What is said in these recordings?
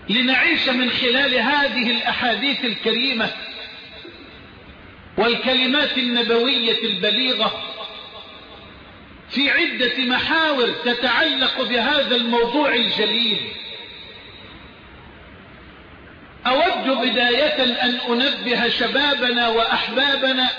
لنعيش من خلال هذه الأحاديث الكريمة والكلمات النبوية البليغة في عدة محاور تتعلق بهذا الموضوع الجليل. أود بداية أن أنبه شبابنا وأحبابنا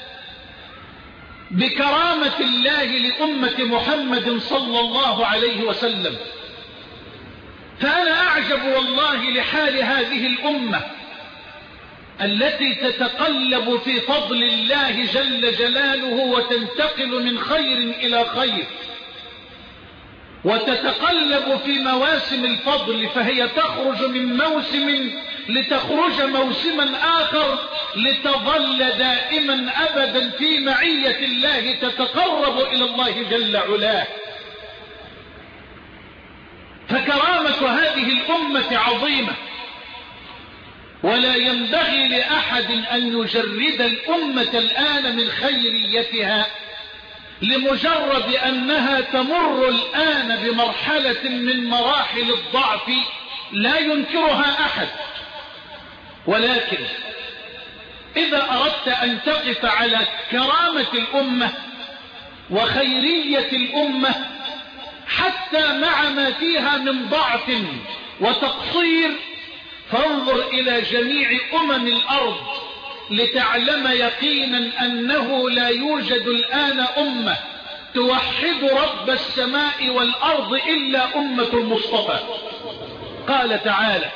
بكرامة الله لأمة محمد صلى الله عليه وسلم. فأنا أعجب والله لحال هذه الأمة التي تتقلب في فضل الله جل جلاله وتنتقل من خير إلى خير، وتتقلب في مواسم الفضل، فهي تخرج من موسم لتخرج موسما آخر لتظل دائما أبدا في معية الله، تتقرب إلى الله جل علاه. فكرامة هذه الأمة عظيمة، ولا ينبغي لأحد أن يجرد الأمة الآن من خيريتها لمجرد أنها تمر الآن بمرحلة من مراحل الضعف لا ينكرها أحد. ولكن إذا أردت أن تقف على كرامة الأمة وخيرية الأمة حتى مع ما فيها من ضعف وتقصير، فانظر إلى جميع الأرض لتعلم يقينا أنه لا يوجد الآن أمة توحد رب السماء والأرض إلا أمة المصطفى. قال تعالى: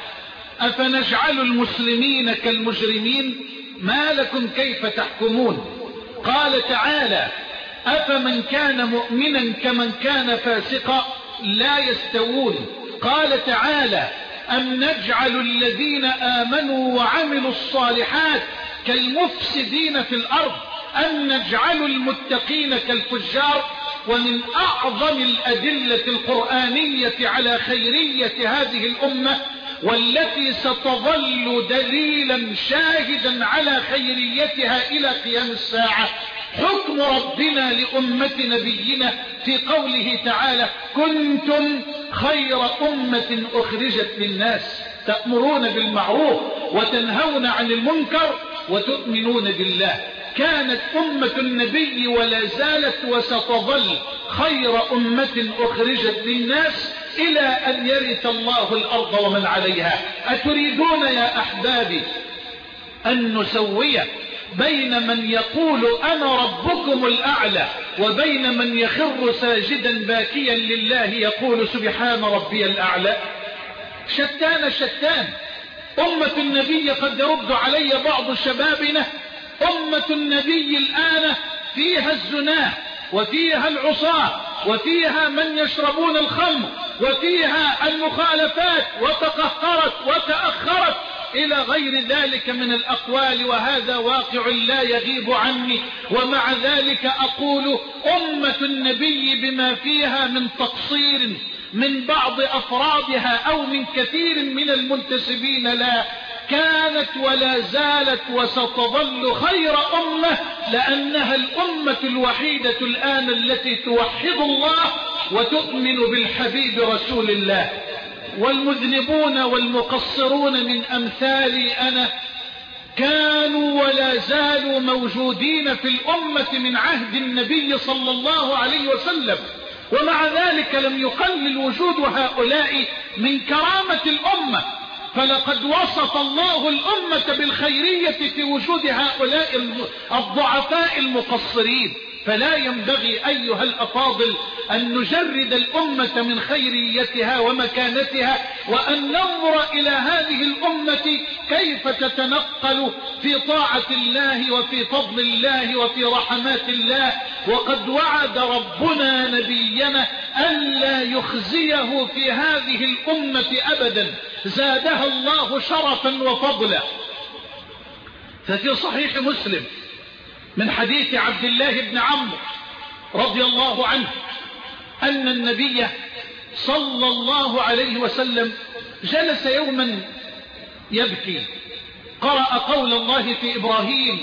أفنجعل المسلمين كالمجرمين ما لكم كيف تحكمون. قال تعالى: أفمن كان مؤمنا كمن كان فاسقا لا يستوون. قال تعالى: أم نجعل الذين آمنوا وعملوا الصالحات كالمفسدين في الأرض أم نجعل المتقين كالفجار. ومن أعظم الأدلة القرآنية على خيرية هذه الأمة والتي ستظل دليلا شاهدا على خيريتها إلى قيام الساعة حكم ربنا لأمة نبينا في قوله تعالى: كنتم خير أمة أخرجت للناس تأمرون بالمعروف وتنهون عن المنكر وتؤمنون بالله. كانت أمة النبي ولا زالت وستظل خير أمة أخرجت للناس إلى أن يرث الله الأرض ومن عليها. أتريدون يا أحبابي أن نسوي بين من يقول أنا ربكم الأعلى وبين من يخر ساجدا باكيا لله يقول سبحان ربي الأعلى؟ شتان شتان. أمة النبي قد يرد علي بعض شبابنا: أمة النبي الآن فيها الزناه وفيها العصاة وفيها من يشربون الخمر وفيها المخالفات وتقهقرت وتأخرت إلى غير ذلك من الأقوال، وهذا واقع لا يغيب عني. ومع ذلك أقول أمة النبي بما فيها من تقصير من بعض أفرادها أو من كثير من المنتسبين لا، كانت ولا زالت وستظل خير أمة، لأنها الأمة الوحيدة الآن التي توحد الله وتؤمن بالحبيب رسول الله. والمذنبون والمقصرون من أمثالي أنا كانوا ولا زالوا موجودين في الأمة من عهد النبي صلى الله عليه وسلم، ومع ذلك لم يقلل وجود هؤلاء من كرامة الأمة. فلقد وصف الله الأمة بالخيرية في وجود هؤلاء الضعفاء المقصرين. فلا ينبغي أيها الأفاضل أن نجرد الأمة من خيريتها ومكانتها، وأن ننظر إلى هذه الأمة كيف تتنقل في طاعة الله وفي فضل الله وفي رحمات الله. وقد وعد ربنا نبينا ألا يخزيه في هذه الأمة أبدا، زادها الله شرفا وفضلا. ففي صحيح مسلم من حديث عبد الله بن عمرو رضي الله عنه أن النبي صلى الله عليه وسلم جلس يوما يبكي، قرأ قول الله في إبراهيم: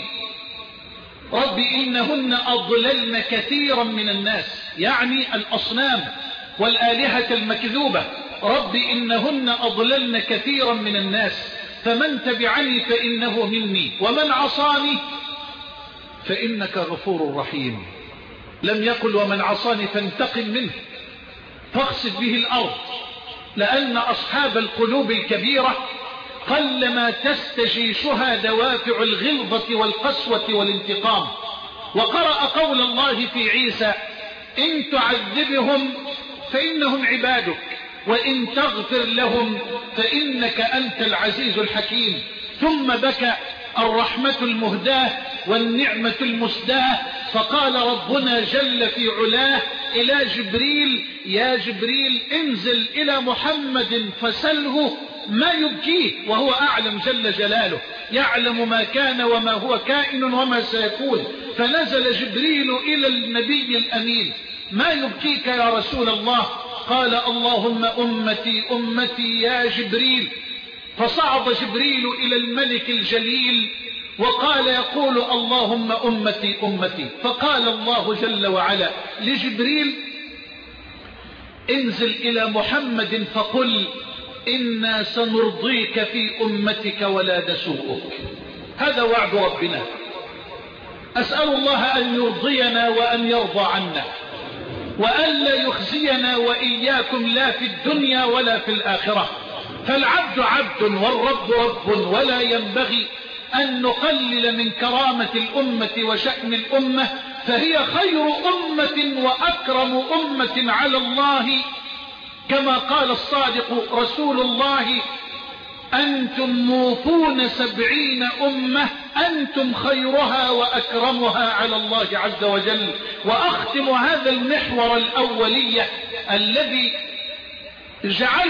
رب إنهن أضللن كثيرا من الناس، يعني الأصنام والآلهة المكذوبة. رب إنهن أضللن كثيرا من الناس فمن تبعني فإنه مني ومن عصاني فإنك غفور رحيم. لم يقل ومن عصاني فانتقم منه فاخسف به الأرض، لأن أصحاب القلوب الكبيرة قلما تستجيشها دوافع الغلظة والقسوة والانتقام. وقرأ قول الله في عيسى إن تعذبهم فإنهم عبادك وإن تغفر لهم فإنك أنت العزيز الحكيم. ثم بكى الرحمة المهداة والنعمة المسداة، فقال ربنا جل في علاه إلى جبريل يا جبريل انزل إلى محمد فسله ما يبكيه، وهو أعلم جل جلاله، يعلم ما كان وما هو كائن وما سيكون. فنزل جبريل إلى النبي الأمين ما يبكيك يا رسول الله؟ قال اللهم أمتي أمتي يا جبريل. فصعد جبريل إلى الملك الجليل وقال يقول اللهم أمتي أمتي. فقال الله جل وعلا لجبريل انزل إلى محمد فقل إنا سنرضيك في أمتك ولا نسوءك. هذا وعد ربنا. أسأل الله أن يرضينا وأن يرضى عنا وأن لا يخزينا وإياكم لا في الدنيا ولا في الآخرة. فالعبد عبد والرب رب، ولا ينبغي أن نقلل من كرامة الأمة وشأن الأمة، فهي خير أمة وأكرم أمة على الله، كما قال الصادق رسول الله أنتم موفون 70 أمة أنتم خيرها وأكرمها على الله عز وجل. وأختم هذا المحور الأولية الذي جعل